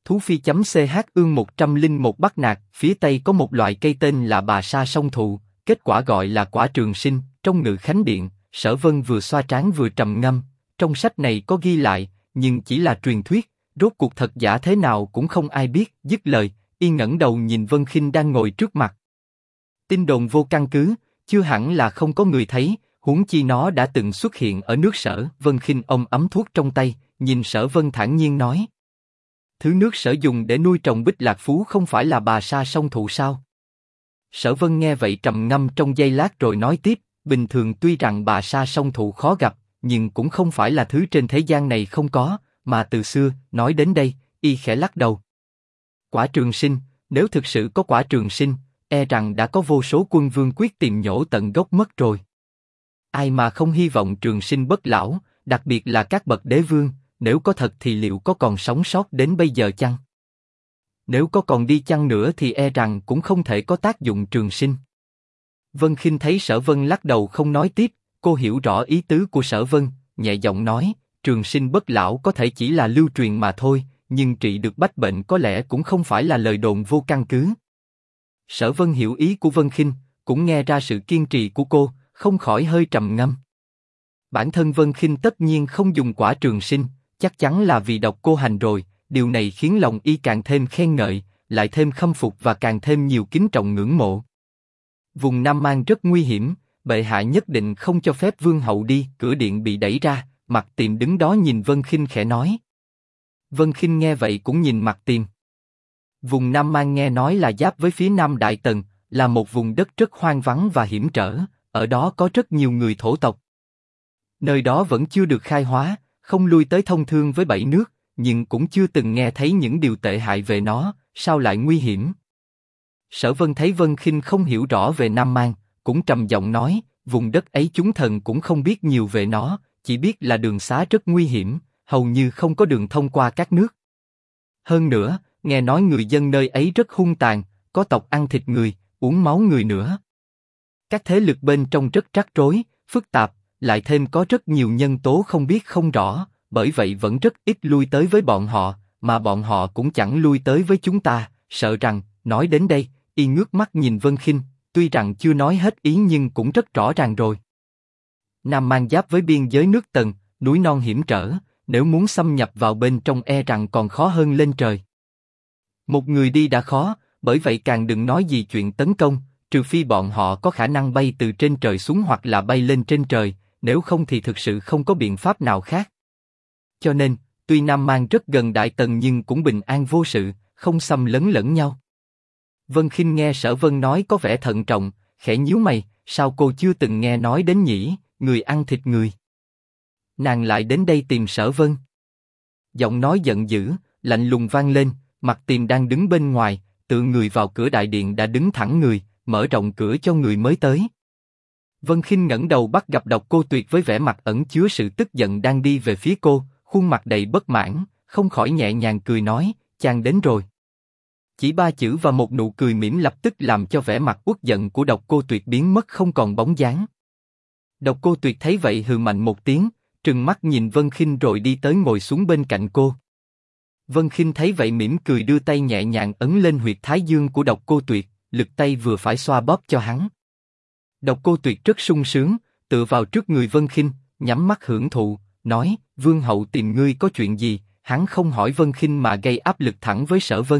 Thú phi.ch ương 101 Bắc Nạc, phía tây có một loại cây tên là bà sa song thụ, kết quả gọi là quả trường sinh. Trong Ngự Khánh Điện, Sở Vân vừa xoa trán vừa trầm ngâm. Trong sách này có ghi lại, nhưng chỉ là truyền thuyết, rốt cuộc thật giả thế nào cũng không ai biết. Dứt lời, y ngẩng đầu nhìn Vân Khinh đang ngồi trước mặt. Tin đồn vô căn cứ, chưa hẳn là không có người thấy, huống chi nó đã từng xuất hiện ở nước Sở. Vân Khinh ôm ấm thuốc trong tay, nhìn Sở Vân thản nhiên nói: thứ nước Sở dùng để nuôi trồng Bích Lạc Phú không phải là bà sa song thụ sao? Sở Vân nghe vậy trầm ngâm trong giây lát rồi nói tiếp: bình thường tuy rằng bà sa song thụ khó gặp, nhưng cũng không phải là thứ trên thế gian này không có, mà từ xưa. Nói đến đây, y khẽ lắc đầu. Quả trường sinh, nếu thực sự có quả trường sinh, e rằng đã có vô số quân vương quyết tìm nhổ tận gốc mất rồi. Ai mà không hy vọng trường sinh bất lão, đặc biệt là các bậc đế vương, nếu có thật thì liệu có còn sống sót đến bây giờ chăng? Nếu có còn đi chăng nữa thì e rằng cũng không thể có tác dụng trường sinh. Vân Khinh thấy Sở Vân lắc đầu không nói tiếp, cô hiểu rõ ý tứ của Sở Vân, nhẹ giọng nói: trường sinh bất lão có thể chỉ là lưu truyền mà thôi, nhưng trị được bách bệnh có lẽ cũng không phải là lời đồn vô căn cứ. Sở Vân hiểu ý của Vân Khinh, cũng nghe ra sự kiên trì của cô, không khỏi hơi trầm ngâm. Bản thân Vân Khinh tất nhiên không dùng quả trường sinh, chắc chắn là vì độc cô hành rồi. Điều này khiến lòng y càng thêm khen ngợi, lại thêm khâm phục và càng thêm nhiều kính trọng ngưỡng mộ. Vùng Nam Mang rất nguy hiểm, bệ hạ nhất định không cho phép vương hậu đi. Cửa điện bị đẩy ra, Mặc Tiềm đứng đó nhìn Vân Khinh khẽ nói. Vân Khinh nghe vậy cũng nhìn Mặc Tiềm. Vùng Nam Mang nghe nói là giáp với phía Nam Đại Tần, là một vùng đất rất hoang vắng và hiểm trở, ở đó có rất nhiều người thổ tộc. Nơi đó vẫn chưa được khai hóa, không lui tới thông thương với bảy nước, nhưng cũng chưa từng nghe thấy những điều tệ hại về nó, sao lại nguy hiểm? Sở Vân thấy Vân Khinh không hiểu rõ về Nam Mang, cũng trầm giọng nói, vùng đất ấy chúng thần cũng không biết nhiều về nó, chỉ biết là đường xá rất nguy hiểm, hầu như không có đường thông qua các nước. Hơn nữa, nghe nói người dân nơi ấy rất hung tàn, có tộc ăn thịt người, uống máu người nữa. Các thế lực bên trong rất rắc rối, phức tạp, lại thêm có rất nhiều nhân tố không biết không rõ, bởi vậy vẫn rất ít lui tới với bọn họ, mà bọn họ cũng chẳng lui tới với chúng ta. Sợ rằng, nói đến đây, y ngước mắt nhìn Vân Khinh, tuy rằng chưa nói hết ý nhưng cũng rất rõ ràng rồi. Nam Mang giáp với biên giới nước Tần, núi non hiểm trở, nếu muốn xâm nhập vào bên trong e rằng còn khó hơn lên trời. Một người đi đã khó, bởi vậy càng đừng nói gì chuyện tấn công, trừ phi bọn họ có khả năng bay từ trên trời xuống hoặc là bay lên trên trời, nếu không thì thực sự không có biện pháp nào khác. Cho nên, tuy Nam Mang rất gần Đại Tần nhưng cũng bình an vô sự, không xâm lấn lẫn nhau. Vân Khinh nghe Sở Vân nói có vẻ thận trọng, khẽ nhíu mày, sao cô chưa từng nghe nói đến nhỉ, người ăn thịt người. Nàng lại đến đây tìm Sở Vân. Giọng nói giận dữ, lạnh lùng vang lên, Mặc Tiềm đang đứng bên ngoài, tựa người vào cửa đại điện đã đứng thẳng người, mở rộng cửa cho người mới tới. Vân Khinh ngẩng đầu bắt gặp Độc Cô Tuyệt với vẻ mặt ẩn chứa sự tức giận đang đi về phía cô, khuôn mặt đầy bất mãn, không khỏi nhẹ nhàng cười nói, chàng đến rồi. Chỉ ba chữ và một nụ cười mỉm lập tức làm cho vẻ mặt uất giận của Độc Cô Tuyệt biến mất không còn bóng dáng. Độc Cô Tuyệt thấy vậy hừ mạnh một tiếng, trừng mắt nhìn Vân Khinh rồi đi tới ngồi xuống bên cạnh cô. Vân Khinh thấy vậy mỉm cười đưa tay nhẹ nhàng ấn lên huyệt thái dương của Độc Cô Tuyệt, lực tay vừa phải xoa bóp cho hắn. Độc Cô Tuyệt rất sung sướng, tựa vào trước người Vân Khinh, nhắm mắt hưởng thụ, nói: Vương hậu tìm ngươi có chuyện gì? Hắn không hỏi Vân Khinh mà gây áp lực thẳng với Sở Vân.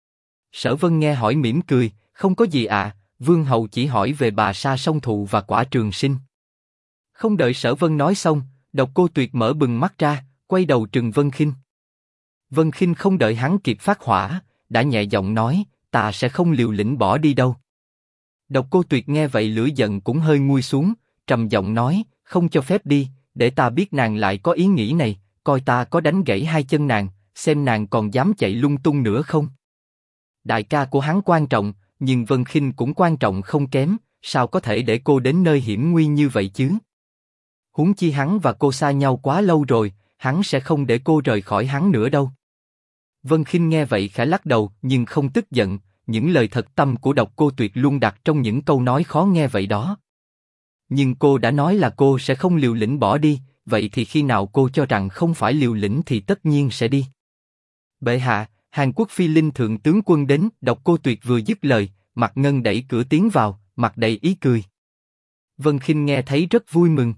Sở Vân nghe hỏi mỉm cười, không có gì ạ, Vương hậu chỉ hỏi về bà sa song thụ và quả trường sinh. Không đợi Sở Vân nói xong, Độc Cô Tuyệt mở bừng mắt ra, quay đầu trừng Vân Khinh. Vân Khinh không đợi hắn kịp phát hỏa, đã nhẹ giọng nói, ta sẽ không liều lĩnh bỏ đi đâu. Độc Cô Tuyệt nghe vậy lửa giận cũng hơi nguôi xuống, trầm giọng nói, không cho phép đi, để ta biết nàng lại có ý nghĩ này, coi ta có đánh gãy hai chân nàng, xem nàng còn dám chạy lung tung nữa không. Đại ca của hắn quan trọng, nhưng Vân Khinh cũng quan trọng không kém, sao có thể để cô đến nơi hiểm nguy như vậy chứ? Huống chi hắn và cô xa nhau quá lâu rồi, hắn sẽ không để cô rời khỏi hắn nữa đâu. Vân Khinh nghe vậy khẽ lắc đầu, nhưng không tức giận, những lời thật tâm của Độc Cô Tuyệt luôn đặt trong những câu nói khó nghe vậy đó. Nhưng cô đã nói là cô sẽ không liều lĩnh bỏ đi, vậy thì khi nào cô cho rằng không phải liều lĩnh thì tất nhiên sẽ đi. Bệ hạ, Hàn Quốc Phi Linh thượng tướng quân đến. Độc Cô Tuyệt vừa dứt lời, Mạc Ngân đẩy cửa tiến vào, mặt đầy ý cười. Vân Khinh nghe thấy rất vui mừng.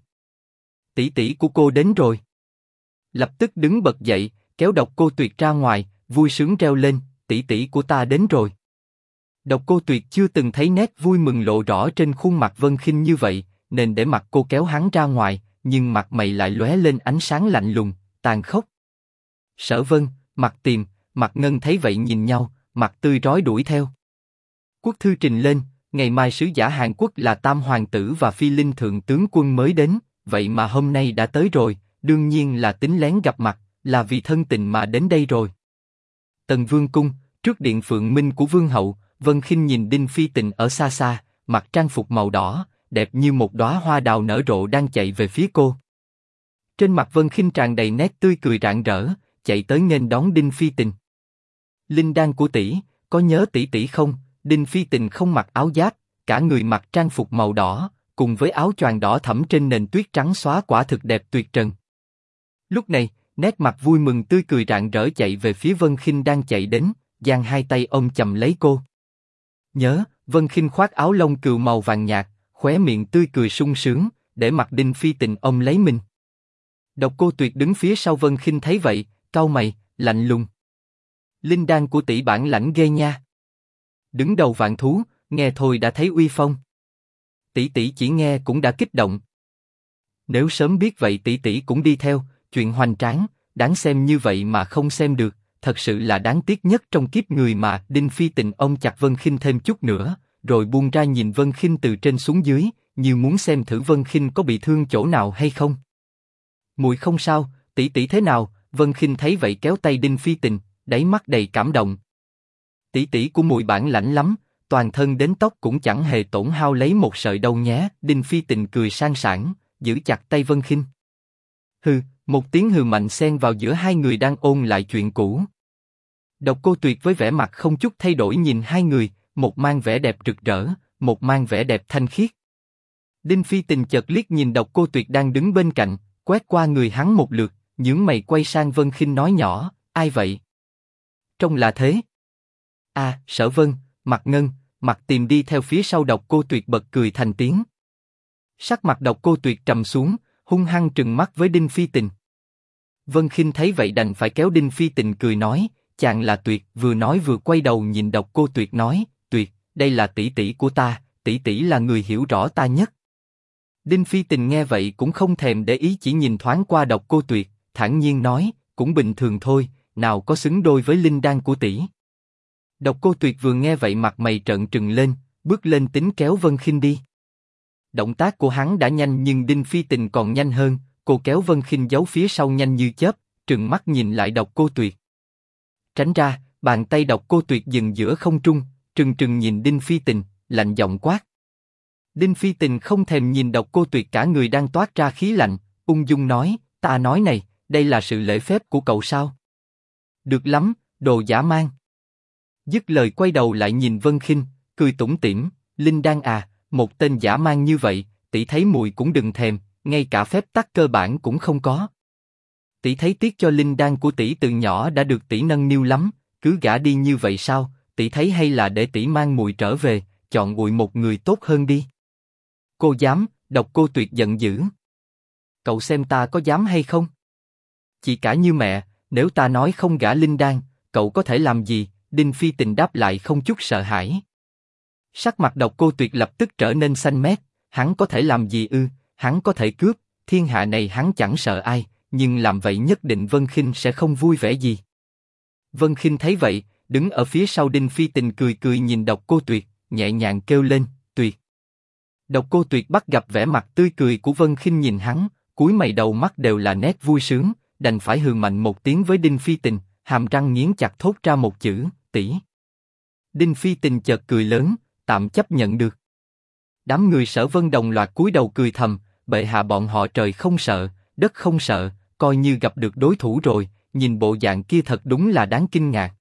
Tỷ tỷ của cô đến rồi. Lập tức đứng bật dậy, kéo Độc Cô Tuyệt ra ngoài, vui sướng reo lên, tỷ tỷ của ta đến rồi. Độc Cô Tuyệt chưa từng thấy nét vui mừng lộ rõ trên khuôn mặt Vân Khinh như vậy, nên để mặt cô kéo hắn ra ngoài, nhưng mặt mày lại lóe lên ánh sáng lạnh lùng, tàn khốc. Sở Vân, Mặt Tiềm, Mạc Ngân thấy vậy nhìn nhau, mặt tươi rói đuổi theo. Quốc thư trình lên, ngày mai sứ giả Hàn Quốc là Tam Hoàng tử và Phi Linh thượng tướng quân mới đến, vậy mà hôm nay đã tới rồi, đương nhiên là tính lén gặp mặt, là vì thân tình mà đến đây rồi. Tần Vương cung, trước điện Phượng Minh của Vương hậu, Vân Khinh nhìn Đinh Phi Tình ở xa xa, mặc trang phục màu đỏ, đẹp như một đóa hoa đào nở rộ đang chạy về phía cô. Trên mặt Vân Khinh tràn đầy nét tươi cười rạng rỡ, chạy tới nghênh đón Đinh Phi Tình. Linh đan của tỷ, có nhớ tỷ tỷ không? Đinh Phi Tình không mặc áo giáp, cả người mặc trang phục màu đỏ, cùng với áo choàng đỏ thẫm trên nền tuyết trắng xóa quả thực đẹp tuyệt trần. Lúc này, nét mặt vui mừng tươi cười rạng rỡ chạy về phía Vân Khinh đang chạy đến, giang hai tay ôm chầm lấy cô. Nhớ, Vân Khinh khoác áo lông cừu màu vàng nhạt, khóe miệng tươi cười sung sướng, để mặt Đinh Phi Tình ôm lấy mình. Độc Cô Tuyệt đứng phía sau Vân Khinh thấy vậy, cau mày, lạnh lùng. Linh đan của tỷ bản lãnh ghê nha. Đứng đầu vạn thú, nghe thôi đã thấy uy phong. Tỷ tỷ chỉ nghe cũng đã kích động. Nếu sớm biết vậy tỷ tỷ cũng đi theo, chuyện hoành tráng, đáng xem như vậy mà không xem được, thật sự là đáng tiếc nhất trong kiếp người mà. Đinh Phi Tình ôm chặt Vân Khinh thêm chút nữa, rồi buông ra nhìn Vân Khinh từ trên xuống dưới, như muốn xem thử Vân Khinh có bị thương chỗ nào hay không. Muội không sao, tỷ tỷ thế nào? Vân Khinh thấy vậy kéo tay Đinh Phi Tình, đáy mắt đầy cảm động. Tỷ tỷ của muội bản lãnh lắm, toàn thân đến tóc cũng chẳng hề tổn hao lấy một sợi đâu nhé. Đinh Phi Tình cười sang sảng, giữ chặt tay Vân Khinh. Hừ, một tiếng hừ mạnh xen vào giữa hai người đang ôn lại chuyện cũ. Độc Cô Tuyệt với vẻ mặt không chút thay đổi nhìn hai người, một mang vẻ đẹp rực rỡ, một mang vẻ đẹp thanh khiết. Đinh Phi Tình chợt liếc nhìn Độc Cô Tuyệt đang đứng bên cạnh, quét qua người hắn một lượt, nhướng mày quay sang Vân Khinh nói nhỏ, ai vậy? Trông là thế. À, Sở Vân, Mạc Ngân, Mạc Tiềm đi theo phía sau Độc Cô Tuyệt bật cười thành tiếng. Sắc mặt Độc Cô Tuyệt trầm xuống, hung hăng trừng mắt với Đinh Phi Tình. Vân Khinh thấy vậy đành phải kéo Đinh Phi Tình cười nói, chàng là Tuyệt, vừa nói vừa quay đầu nhìn Độc Cô Tuyệt nói, Tuyệt, đây là tỷ tỷ của ta, tỷ tỷ là người hiểu rõ ta nhất. Đinh Phi Tình nghe vậy cũng không thèm để ý, chỉ nhìn thoáng qua Độc Cô Tuyệt, thản nhiên nói, cũng bình thường thôi, nào có xứng đôi với linh đan của tỷ. Độc Cô Tuyệt vừa nghe vậy mặt mày trợn trừng lên, bước lên tính kéo Vân Khinh đi. Động tác của hắn đã nhanh nhưng Đinh Phi Tình còn nhanh hơn, cô kéo Vân Khinh giấu phía sau nhanh như chớp, trừng mắt nhìn lại Độc Cô Tuyệt. Tránh ra, bàn tay Độc Cô Tuyệt dừng giữa không trung, trừng trừng nhìn Đinh Phi Tình, lạnh giọng quát. Đinh Phi Tình không thèm nhìn Độc Cô Tuyệt, cả người đang toát ra khí lạnh, ung dung nói, ta nói này, đây là sự lễ phép của cậu sao? Được lắm, đồ dã man. Dứt lời quay đầu lại nhìn Vân Khinh, cười tủm tỉm, Linh đan à, một tên dã man như vậy, tỷ thấy muội cũng đừng thèm, ngay cả phép tắc cơ bản cũng không có. Tỷ thấy tiếc cho linh đan của tỷ từ nhỏ đã được tỷ nâng niu lắm, cứ gả đi như vậy sao? Tỷ thấy hay là để tỷ mang muội trở về, chọn muội một người tốt hơn đi. Cô dám? Độc Cô Tuyệt giận dữ. Cậu xem ta có dám hay không? Chị cả như mẹ, nếu ta nói không gả linh đan, cậu có thể làm gì? Đinh Phi Tình đáp lại không chút sợ hãi. Sắc mặt Độc Cô Tuyệt lập tức trở nên xanh mét, hắn có thể làm gì ư? Hắn có thể cướp, thiên hạ này hắn chẳng sợ ai, nhưng làm vậy nhất định Vân Khinh sẽ không vui vẻ gì. Vân Khinh thấy vậy, đứng ở phía sau Đinh Phi Tình cười cười nhìn Độc Cô Tuyệt, nhẹ nhàng kêu lên, Tuyệt. Độc Cô Tuyệt bắt gặp vẻ mặt tươi cười của Vân Khinh nhìn hắn, cúi mày đầu mắt đều là nét vui sướng, đành phải hừ mạnh một tiếng với Đinh Phi Tình, hàm răng nghiến chặt thốt ra một chữ, tỷ. Đinh Phi Tình chợt cười lớn, tạm chấp nhận được. Đám người Sở Vân đồng loạt cúi đầu cười thầm, bệ hạ bọn họ trời không sợ, đất không sợ, coi như gặp được đối thủ rồi, nhìn bộ dạng kia thật đúng là đáng kinh ngạc.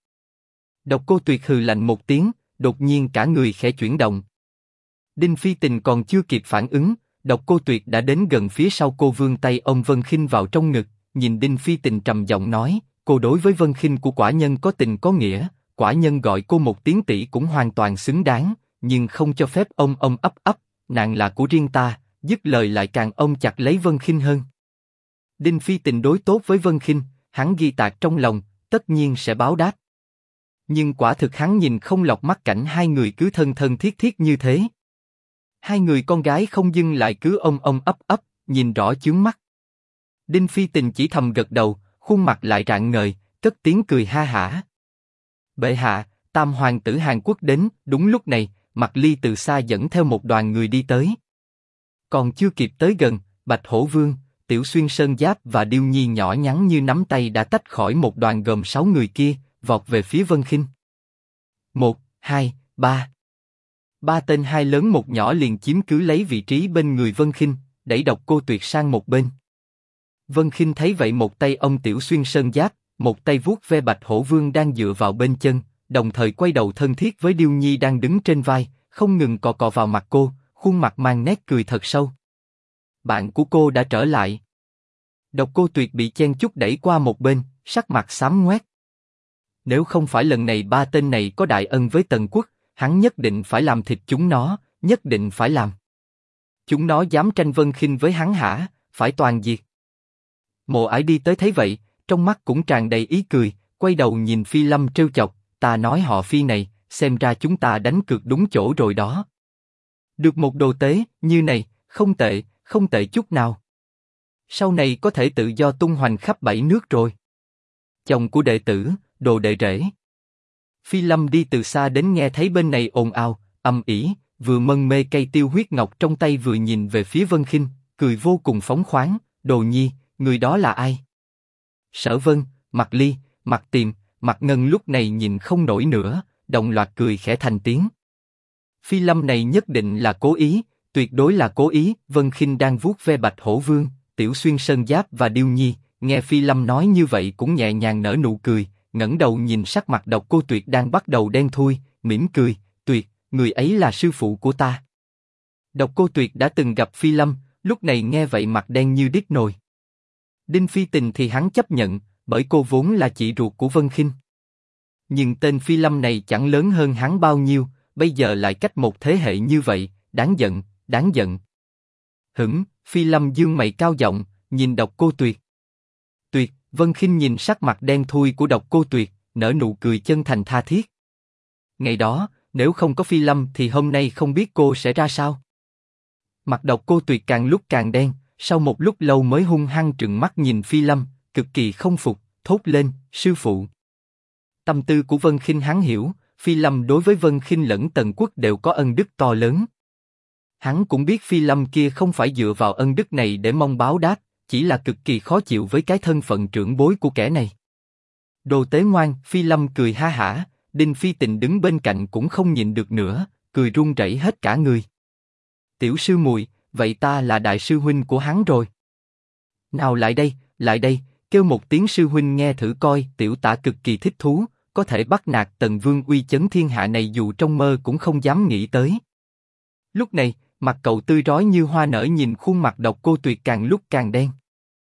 Độc Cô Tuyệt hừ lạnh một tiếng, đột nhiên cả người khẽ chuyển động. Đinh Phi Tình còn chưa kịp phản ứng, Độc Cô Tuyệt đã đến gần phía sau cô, vươn tay ôm Vân Khinh vào trong ngực, nhìn Đinh Phi Tình trầm giọng nói, cô đối với Vân Khinh của quả nhân có tình có nghĩa, quả nhân gọi cô một tiếng tỷ cũng hoàn toàn xứng đáng, nhưng không cho phép ông ấp, nàng là của riêng ta, dứt lời lại càng ôm chặt lấy Vân Khinh hơn. Đinh Phi Tình đối tốt với Vân Khinh, hắn ghi tạc trong lòng, tất nhiên sẽ báo đáp. Nhưng quả thực hắn nhìn không lọt mắt cảnh hai người cứ thân thân thiết thiết như thế. Hai người con gái không dưng lại cứ ôm ấp, nhìn rõ chướng mắt. Đinh Phi Tình chỉ thầm gật đầu, khuôn mặt lại rạng ngời, cất tiếng cười ha hả. Bệ hạ, tam hoàng tử Hàn Quốc đến. Đúng lúc này, Mạc Ly từ xa dẫn theo một đoàn người đi tới. Còn chưa kịp tới gần, Bạch Hổ Vương, Tiểu Xuyên Sơn Giáp và Điêu Nhi nhỏ nhắn như nắm tay đã tách khỏi một đoàn gồm 6 người kia, vọt về phía Vân Khinh. 1, 2, 3. Ba tên hai lớn một nhỏ liền chiếm cứ lấy vị trí bên người Vân Khinh, đẩy Độc Cô Tuyệt sang một bên. Vân Khinh thấy vậy một tay ông Tiểu Xuyên Sơn Giáp, một tay vuốt ve Bạch Hổ Vương đang dựa vào bên chân, đồng thời quay đầu thân thiết với Điêu Nhi đang đứng trên vai, không ngừng cọ cọ vào mặt cô, khuôn mặt mang nét cười thật sâu. Bạn của cô đã trở lại. Độc Cô Tuyệt bị chen chúc đẩy qua một bên, sắc mặt xám ngoét. Nếu không phải lần này ba tên này có đại ân với Tần Quốc, hắn nhất định phải làm thịt chúng nó, nhất định phải làm. Chúng nó dám tranh Vân Khinh với hắn hả? Phải toàn diệt. Mộ Ải đi tới thấy vậy, trong mắt cũng tràn đầy ý cười, quay đầu nhìn Phi Lâm trêu chọc, ta nói họ Phi này, xem ra chúng ta đánh cược đúng chỗ rồi đó. Được một đồ tế như này, không tệ, không tệ chút nào. Sau này có thể tự do tung hoành khắp 7 nước rồi. Chồng của đệ tử, đồ đệ rể. Phi Lâm đi từ xa đến nghe thấy bên này ồn ào, âm ỉ, vừa mân mê cây tiêu huyết ngọc trong tay vừa nhìn về phía Vân Khinh, cười vô cùng phóng khoáng, Đồ Nhi, người đó là ai? Sở Vân, Mạc Ly, Mạc Tiềm, Mạc Ngân lúc này nhìn không nổi nữa, đồng loạt cười khẽ thành tiếng. Phi Lâm này nhất định là cố ý, tuyệt đối là cố ý. Vân Khinh đang vuốt ve Bạch Hổ Vương, Tiểu Xuyên Sơn Giáp và Điêu Nhi, nghe Phi Lâm nói như vậy cũng nhẹ nhàng nở nụ cười, ngẩng đầu nhìn sắc mặt Độc Cô Tuyệt đang bắt đầu đen thui, mỉm cười, Tuyệt, người ấy là sư phụ của ta. Độc Cô Tuyệt đã từng gặp Phi Lâm, lúc này nghe vậy mặt đen như đít nồi. Đinh Phi Tình thì hắn chấp nhận, bởi cô vốn là chị ruột của Vân Khinh. Nhưng tên Phi Lâm này chẳng lớn hơn hắn bao nhiêu, bây giờ lại cách một thế hệ như vậy, đáng giận, đáng giận. Hửng, Phi Lâm dương mày cao giọng, nhìn Độc Cô Tuyệt. Tuyệt, Vân Khinh nhìn sắc mặt đen thui của Độc Cô Tuyệt, nở nụ cười chân thành tha thiết. Ngày đó, nếu không có Phi Lâm thì hôm nay không biết cô sẽ ra sao. Mặt Độc Cô Tuyệt càng lúc càng đen, sau một lúc lâu mới hung hăng trừng mắt nhìn Phi Lâm, cực kỳ không phục, thốt lên, sư phụ. Tâm tư của Vân Khinh hắn hiểu, Phi Lâm đối với Vân Khinh lẫn Tần Quốc đều có ân đức to lớn. Hắn cũng biết Phi Lâm kia không phải dựa vào ân đức này để mong báo đáp, chỉ là cực kỳ khó chịu với cái thân phận trưởng bối của kẻ này. Đồ tế ngoan, Phi Lâm cười ha hả, Đinh Phi Tình đứng bên cạnh cũng không nhịn được nữa, cười run rẩy hết cả người. Tiểu sư muội, vậy ta là đại sư huynh của hắn rồi. Nào lại đây, kêu một tiếng sư huynh nghe thử coi. Tiểu tả cực kỳ thích thú, có thể bắt nạt Tần Vương uy chấn thiên hạ này dù trong mơ cũng không dám nghĩ tới. Lúc này, mặt cậu tươi rói như hoa nở nhìn khuôn mặt Độc Cô Tuyệt càng lúc càng đen.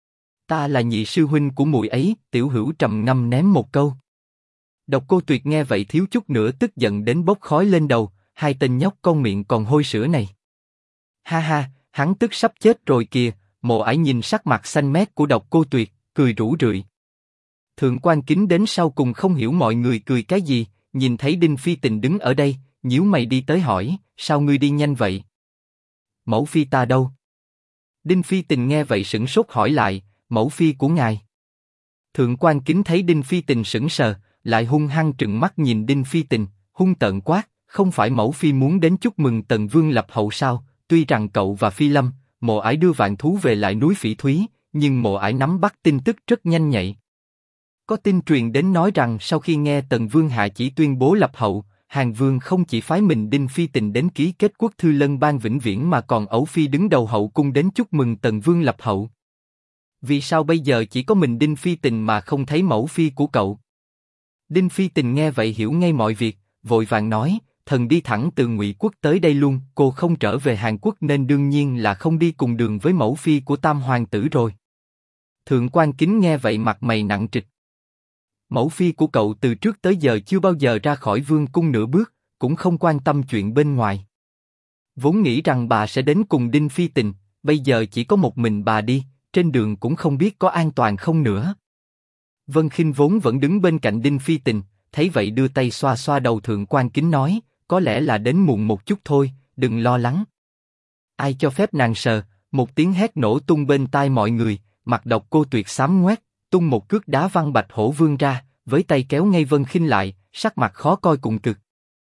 Ta là nhị sư huynh của muội ấy, Tiểu Hữu trầm ngâm ném một câu. Độc Cô Tuyệt nghe vậy thiếu chút nữa tức giận đến bốc khói lên đầu, hai tên nhóc con miệng còn hôi sữa này. Ha ha, hắn tức sắp chết rồi kìa. Mộ Ải nhìn sắc mặt xanh mét của Độc Cô Tuyệt, cười rủ rượi. Thượng quan Kính đến sau cùng không hiểu mọi người cười cái gì, nhìn thấy Đinh Phi Tình đứng ở đây, nhíu mày đi tới hỏi, sao ngươi đi nhanh vậy? Mẫu phi ta đâu? Đinh Phi Tình nghe vậy sửng sốt hỏi lại, mẫu phi của ngài. Thượng quan Kính thấy Đinh Phi Tình sững sờ, lại hung hăng trừng mắt nhìn Đinh Phi Tình, hung tợn quát, không phải mẫu phi muốn đến chúc mừng Tần Vương lập hậu sao? Tuy rằng cậu và Phi Lâm, Mộ Ải đưa vạn thú về lại núi Phỉ Thúy, nhưng Mộ Ải nắm bắt tin tức rất nhanh nhạy. Có tin truyền đến nói rằng sau khi nghe Tần Vương hạ chỉ tuyên bố lập hậu, Hàn Vương không chỉ phái mình Đinh Phi Tình đến ký kết quốc thư lân ban vĩnh viễn mà còn ẩu phi đứng đầu hậu cung đến chúc mừng Tần Vương lập hậu. Vì sao bây giờ chỉ có mình Đinh Phi Tình mà không thấy mẫu phi của cậu? Đinh Phi Tình nghe vậy hiểu ngay mọi việc, vội vàng nói, thần đi thẳng từ Ngụy Quốc tới đây luôn, cô không trở về Hàn Quốc nên đương nhiên là không đi cùng đường với mẫu phi của Tam hoàng tử rồi. Thượng quan Kính nghe vậy mặt mày nặng trịch. Mẫu phi của cậu từ trước tới giờ chưa bao giờ ra khỏi vương cung nửa bước, cũng không quan tâm chuyện bên ngoài. Vốn nghĩ rằng bà sẽ đến cùng Đinh Phi Tình, bây giờ chỉ có một mình bà đi, trên đường cũng không biết có an toàn không nữa. Vân Khinh vốn vẫn đứng bên cạnh Đinh Phi Tình, thấy vậy đưa tay xoa xoa đầu Thượng Quan Kính nói, có lẽ là đến muộn một chút thôi, đừng lo lắng. Ai cho phép nàng sờ? Một tiếng hét nổ tung bên tai mọi người, mặt Độc Cô Tuyệt xám ngoét, tung một cước đá văng Bạch Hổ Vương ra, với tay kéo ngay Vân Khinh lại, sắc mặt khó coi cùng cực.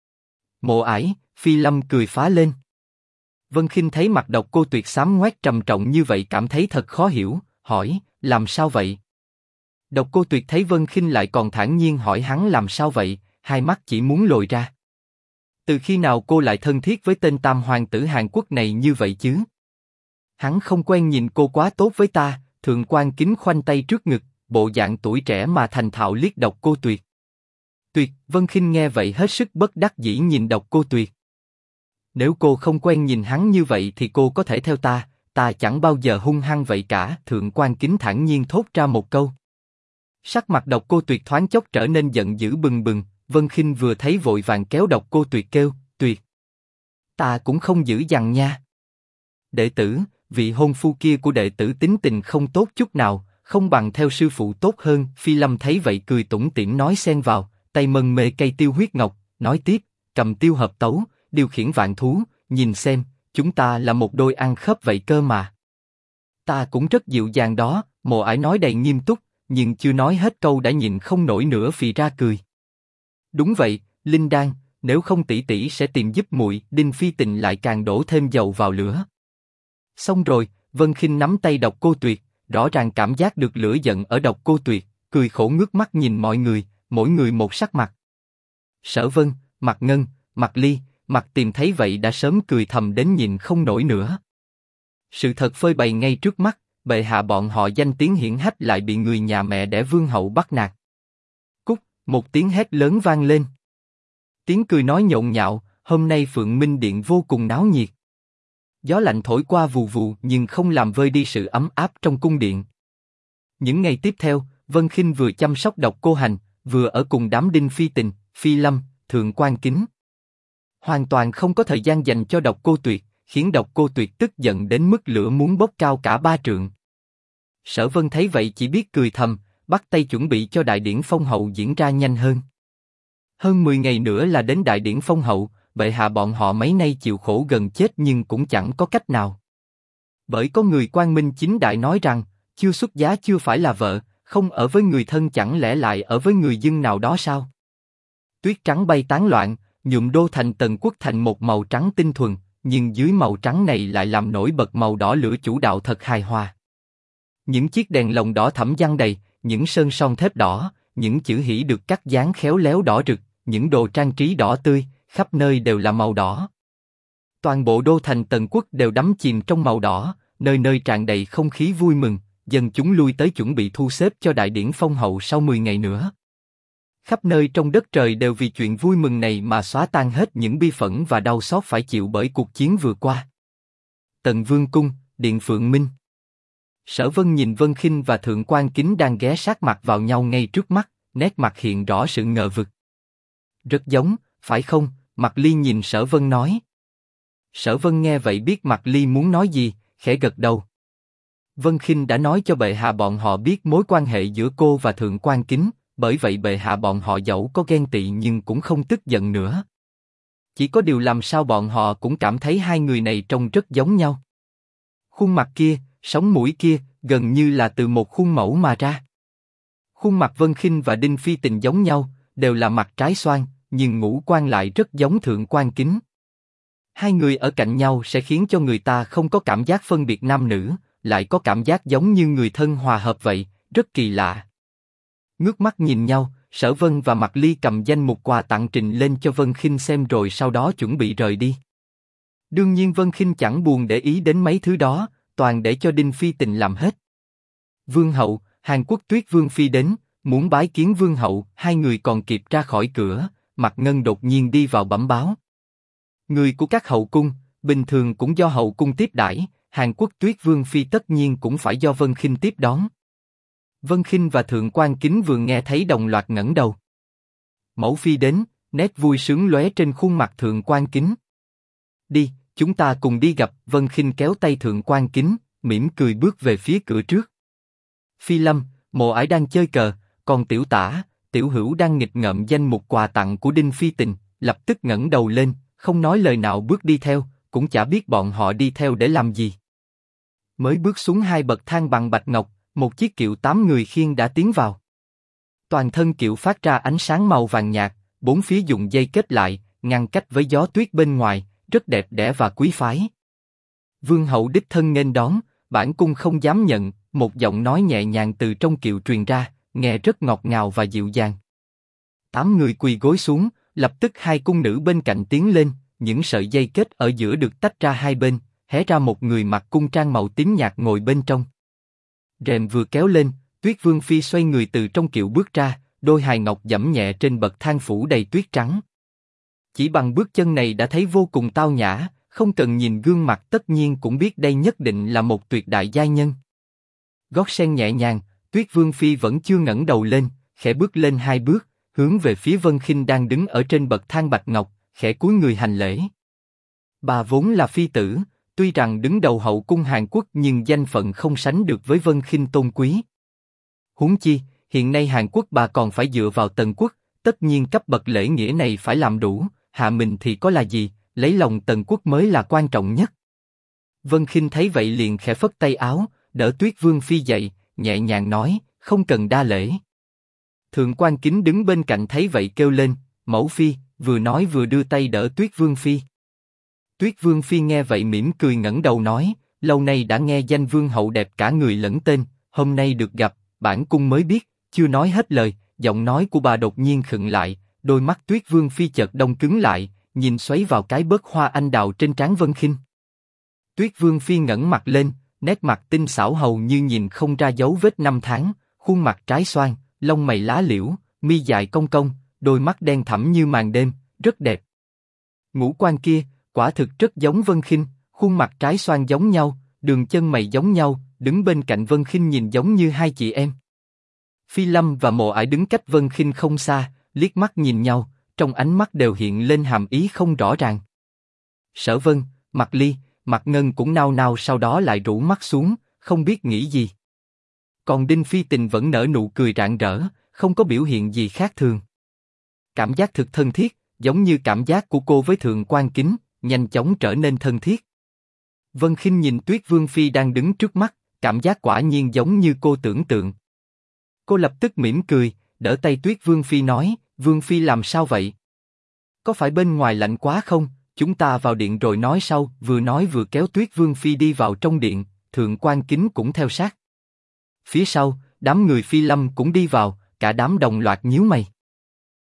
Mộ Ải, Phi Lâm cười phá lên. Vân Khinh thấy mặt Độc Cô Tuyệt xám ngoét trầm trọng như vậy cảm thấy thật khó hiểu, hỏi, làm sao vậy? Độc Cô Tuyệt thấy Vân Khinh lại còn thản nhiên hỏi hắn làm sao vậy, hai mắt chỉ muốn lồi ra. Từ khi nào cô lại thân thiết với tên tam hoàng tử Hàn Quốc này như vậy chứ? Hắn không quen nhìn cô quá tốt với ta. Thượng Quan Kính khoanh tay trước ngực, bộ dạng tuổi trẻ mà thành thạo liếc Độc Cô Tuyệt. Tuyệt, Vân Khinh nghe vậy hết sức bất đắc dĩ nhìn Độc Cô Tuyệt. Nếu cô không quen nhìn hắn như vậy thì cô có thể theo ta chẳng bao giờ hung hăng vậy cả. Thượng Quan Kính thản nhiên thốt ra một câu. Sắc mặt Độc Cô Tuyệt thoáng chốc trở nên giận dữ bừng bừng. Vân Khinh vừa thấy vội vàng kéo Độc Cô Tuyệt kêu, Tuyệt, ta cũng không dữ dằn nha. Đệ tử, vị hôn phu kia của đệ tử tính tình không tốt chút nào, không bằng theo sư phụ tốt hơn. Phi Lâm thấy vậy cười tủm tỉm nói xen vào, tay mân mê cây tiêu huyết ngọc, nói tiếp, cầm tiêu hợp tấu, điều khiển vạn thú, nhìn xem, chúng ta là một đôi ăn khớp vậy cơ mà. Ta cũng rất dịu dàng đó. Mộ Ải nói đầy nghiêm túc, nhưng chưa nói hết câu đã nhịn không nổi nữa phì ra cười. Đúng vậy, Linh Đan, nếu không tỷ tỷ sẽ tìm giúp muội. Đinh Phi Tình lại càng đổ thêm dầu vào lửa. Xong rồi, Vân Khinh nắm tay Độc Cô Tuyệt, rõ ràng cảm giác được lửa giận ở Độc Cô Tuyệt, cười khổ ngước mắt nhìn mọi người, mỗi người một sắc mặt. Sở Vân, Mạc Ngân, Mạc Ly, Mạc Tiềm thấy vậy đã sớm cười thầm đến nhịn không nổi nữa. Sự thật phơi bày ngay trước mắt, bệ hạ bọn họ danh tiếng hiển hách lại bị người nhà mẹ đẻ vương hậu bắt nạt. Cút, một tiếng hét lớn vang lên. Tiếng cười nói nhộn nhạo, hôm nay Phượng Minh Điện vô cùng náo nhiệt. Gió lạnh thổi qua vù vù nhưng không làm vơi đi sự ấm áp trong cung điện. Những ngày tiếp theo, Vân Khinh vừa chăm sóc Độc Cô Hành, vừa ở cùng đám Đinh Phi Tình, Phi Lâm, Thượng Quan Kính. Hoàn toàn không có thời gian dành cho Độc Cô Tuyệt, khiến Độc Cô Tuyệt tức giận đến mức lửa muốn bốc cao cả 3 trượng. Sở Vân thấy vậy chỉ biết cười thầm, bắt tay chuẩn bị cho đại điển phong hậu diễn ra nhanh hơn. Hơn 10 ngày nữa là đến đại điển phong hậu, bệ hạ bọn họ mấy nay chịu khổ gần chết nhưng cũng chẳng có cách nào. Bởi có người quang minh chính đại nói rằng, chưa xuất giá chưa phải là vợ, không ở với người thân chẳng lẽ lại ở với người dân nào đó sao? Tuyết trắng bay tán loạn, nhuộm đô thành Tần Quốc thành một màu trắng tinh thuần, nhưng dưới màu trắng này lại làm nổi bật màu đỏ lửa chủ đạo thật hài hòa. Những chiếc đèn lồng đỏ thẫm giăng đầy, những sơn son thép đỏ, những chữ hỷ được cắt dán khéo léo đỏ rực, những đồ trang trí đỏ tươi, khắp nơi đều là màu đỏ. Toàn bộ đô thành Tần Quốc đều đắm chìm trong màu đỏ, nơi nơi tràn đầy không khí vui mừng, dân chúng lui tới chuẩn bị thu xếp cho đại điển phong hậu sau 10 ngày nữa. Khắp nơi trong đất trời đều vì chuyện vui mừng này mà xóa tan hết những bi phẫn và đau xót phải chịu bởi cuộc chiến vừa qua. Tần Vương cung, điện Phượng Minh. Sở Vân nhìn Vân Khinh và Thượng Quan Kính đang ghé sát mặt vào nhau ngay trước mắt, nét mặt hiện rõ sự ngờ vực. Rất giống, phải không? Mạc Ly nhìn Sở Vân nói. Sở Vân nghe vậy biết Mạc Ly muốn nói gì, khẽ gật đầu. Vân Khinh đã nói cho bệ hạ bọn họ biết mối quan hệ giữa cô và Thượng Quan Kính, bởi vậy bệ hạ bọn họ dẫu có ghen tị nhưng cũng không tức giận nữa. Chỉ có điều làm sao bọn họ cũng cảm thấy hai người này trông rất giống nhau. Khuôn mặt kia, sống mũi kia, gần như là từ một khuôn mẫu mà ra. Khuôn mặt Vân Khinh và Đinh Phi Tình giống nhau, đều là mặt trái xoan, nhưng ngũ quan lại rất giống Thượng Quan Kính. Hai người ở cạnh nhau sẽ khiến cho người ta không có cảm giác phân biệt nam nữ, lại có cảm giác giống như người thân hòa hợp vậy, rất kỳ lạ. Ngước mắt nhìn nhau, Sở Vân và Mạc Ly cầm danh mục quà tặng trình lên cho Vân Khinh xem rồi sau đó chuẩn bị rời đi. Đương nhiên Vân Khinh chẳng buồn để ý đến mấy thứ đó, toàn để cho Đinh Phi Tình làm hết. Vương hậu, Hàn Quốc Tuyết Vương phi đến, muốn bái kiến Vương hậu. Hai người còn kịp ra khỏi cửa, Mạc Ngân đột nhiên đi vào bẩm báo. Người của các hậu cung, bình thường cũng do hậu cung tiếp đãi, Hàn Quốc Tuyết Vương phi tất nhiên cũng phải do Vân Khinh tiếp đón. Vân Khinh và Thượng Quan Kính vừa nghe thấy đồng loạt ngẩng đầu. Mẫu phi đến, nét vui sướng lóe trên khuôn mặt Thượng Quan Kính. Đi, chúng ta cùng đi gặp. Vân Khinh kéo tay Thượng Quan Kính, mỉm cười bước về phía cửa trước. Phi Lâm, Mộ Ải đang chơi cờ, còn Tiểu Tả, Tiểu Hữu đang nghịch ngợm danh mục quà tặng của Đinh Phi Tình, lập tức ngẩng đầu lên, không nói lời nào bước đi theo, cũng chả biết bọn họ đi theo để làm gì. Mới bước xuống 2 bậc thang bằng bạch ngọc, một chiếc kiệu 8 người khiêng đã tiến vào. Toàn thân kiệu phát ra ánh sáng màu vàng nhạt, 4 phía dùng dây kết lại, ngăn cách với gió tuyết bên ngoài, rất đẹp đẽ và quý phái. Vương hậu đích thân nghênh đón, bản cung không dám nhận. Một giọng nói nhẹ nhàng từ trong kiệu truyền ra, nghe rất ngọt ngào và dịu dàng. 8 người quỳ gối xuống, lập tức 2 cung nữ bên cạnh tiến lên, những sợi dây kết ở giữa được tách ra hai bên, hé ra một người mặc cung trang màu tím nhạt ngồi bên trong. Rèm vừa kéo lên, Tuyết Vương phi xoay người từ trong kiệu bước ra, đôi hài ngọc giẫm nhẹ trên bậc thang phủ đầy tuyết trắng. Chỉ bằng bước chân này đã thấy vô cùng tao nhã, không cần nhìn gương mặt tất nhiên cũng biết đây nhất định là một tuyệt đại giai nhân. Gót sen nhẹ nhàng, Tuyết Vương phi vẫn chưa ngẩng đầu lên, khẽ bước lên 2 bước, hướng về phía Vân Khinh đang đứng ở trên bậc thang bạch ngọc, khẽ cúi người hành lễ. Bà vốn là phi tử, tuy rằng đứng đầu hậu cung Hàn Quốc nhưng danh phận không sánh được với Vân Khinh tôn quý. Huống chi, hiện nay Hàn Quốc bà còn phải dựa vào Tần Quốc, tất nhiên cấp bậc lễ nghĩa này phải làm đủ, hạ mình thì có là gì, lấy lòng Tần Quốc mới là quan trọng nhất. Vân Khinh thấy vậy liền khẽ phất tay áo, đỡ Tuyết Vương phi dậy, nhẹ nhàng nói, không cần đa lễ. Thượng Quan Kính đứng bên cạnh thấy vậy kêu lên, mẫu phi, vừa nói vừa đưa tay đỡ Tuyết Vương phi. Tuyết Vương phi nghe vậy mỉm cười ngẩng đầu nói, lâu nay đã nghe danh vương hậu đẹp cả người lẫn tên, hôm nay được gặp, bản cung mới biết. Chưa nói hết lời, giọng nói của bà đột nhiên khựng lại, đôi mắt Tuyết Vương phi chợt đông cứng lại, nhìn xoáy vào cái bớt hoa anh đào trên trán Vân Khinh. Tuyết Vương phi ngẩng mặt lên, nét mặt tinh xảo hầu như nhìn không ra dấu vết năm tháng, khuôn mặt trái xoan, lông mày lá liễu, mi dài cong cong, đôi mắt đen thẳm như màn đêm, rất đẹp. Ngũ quan kia, quả thực rất giống Vân Khinh, khuôn mặt trái xoan giống nhau, đường chân mày giống nhau, đứng bên cạnh Vân Khinh nhìn giống như hai chị em. Phi Lâm và Mộ Ải đứng cách Vân Khinh không xa, liếc mắt nhìn nhau, trong ánh mắt đều hiện lên hàm ý không rõ ràng. Sở Vân, Mạc Ly, Mạc Ngân cũng nao nao sau đó lại rũ mắt xuống, không biết nghĩ gì. Còn Đinh Phi Tình vẫn nở nụ cười rạng rỡ, không có biểu hiện gì khác thường. Cảm giác thực thân thiết, giống như cảm giác của cô với Thượng Quan Kính, nhanh chóng trở nên thân thiết. Vân Khinh nhìn Tuyết Vương phi đang đứng trước mắt, cảm giác quả nhiên giống như cô tưởng tượng. Cô lập tức mỉm cười, đỡ tay Tuyết Vương phi nói, Vương phi làm sao vậy? Có phải bên ngoài lạnh quá không? Chúng ta vào điện rồi nói sau. Vừa nói vừa kéo Tuyết Vương phi đi vào trong điện, Thượng Quan Kính cũng theo sát. Phía sau, đám người Phi Lâm cũng đi vào, cả đám đồng loạt nhíu mày.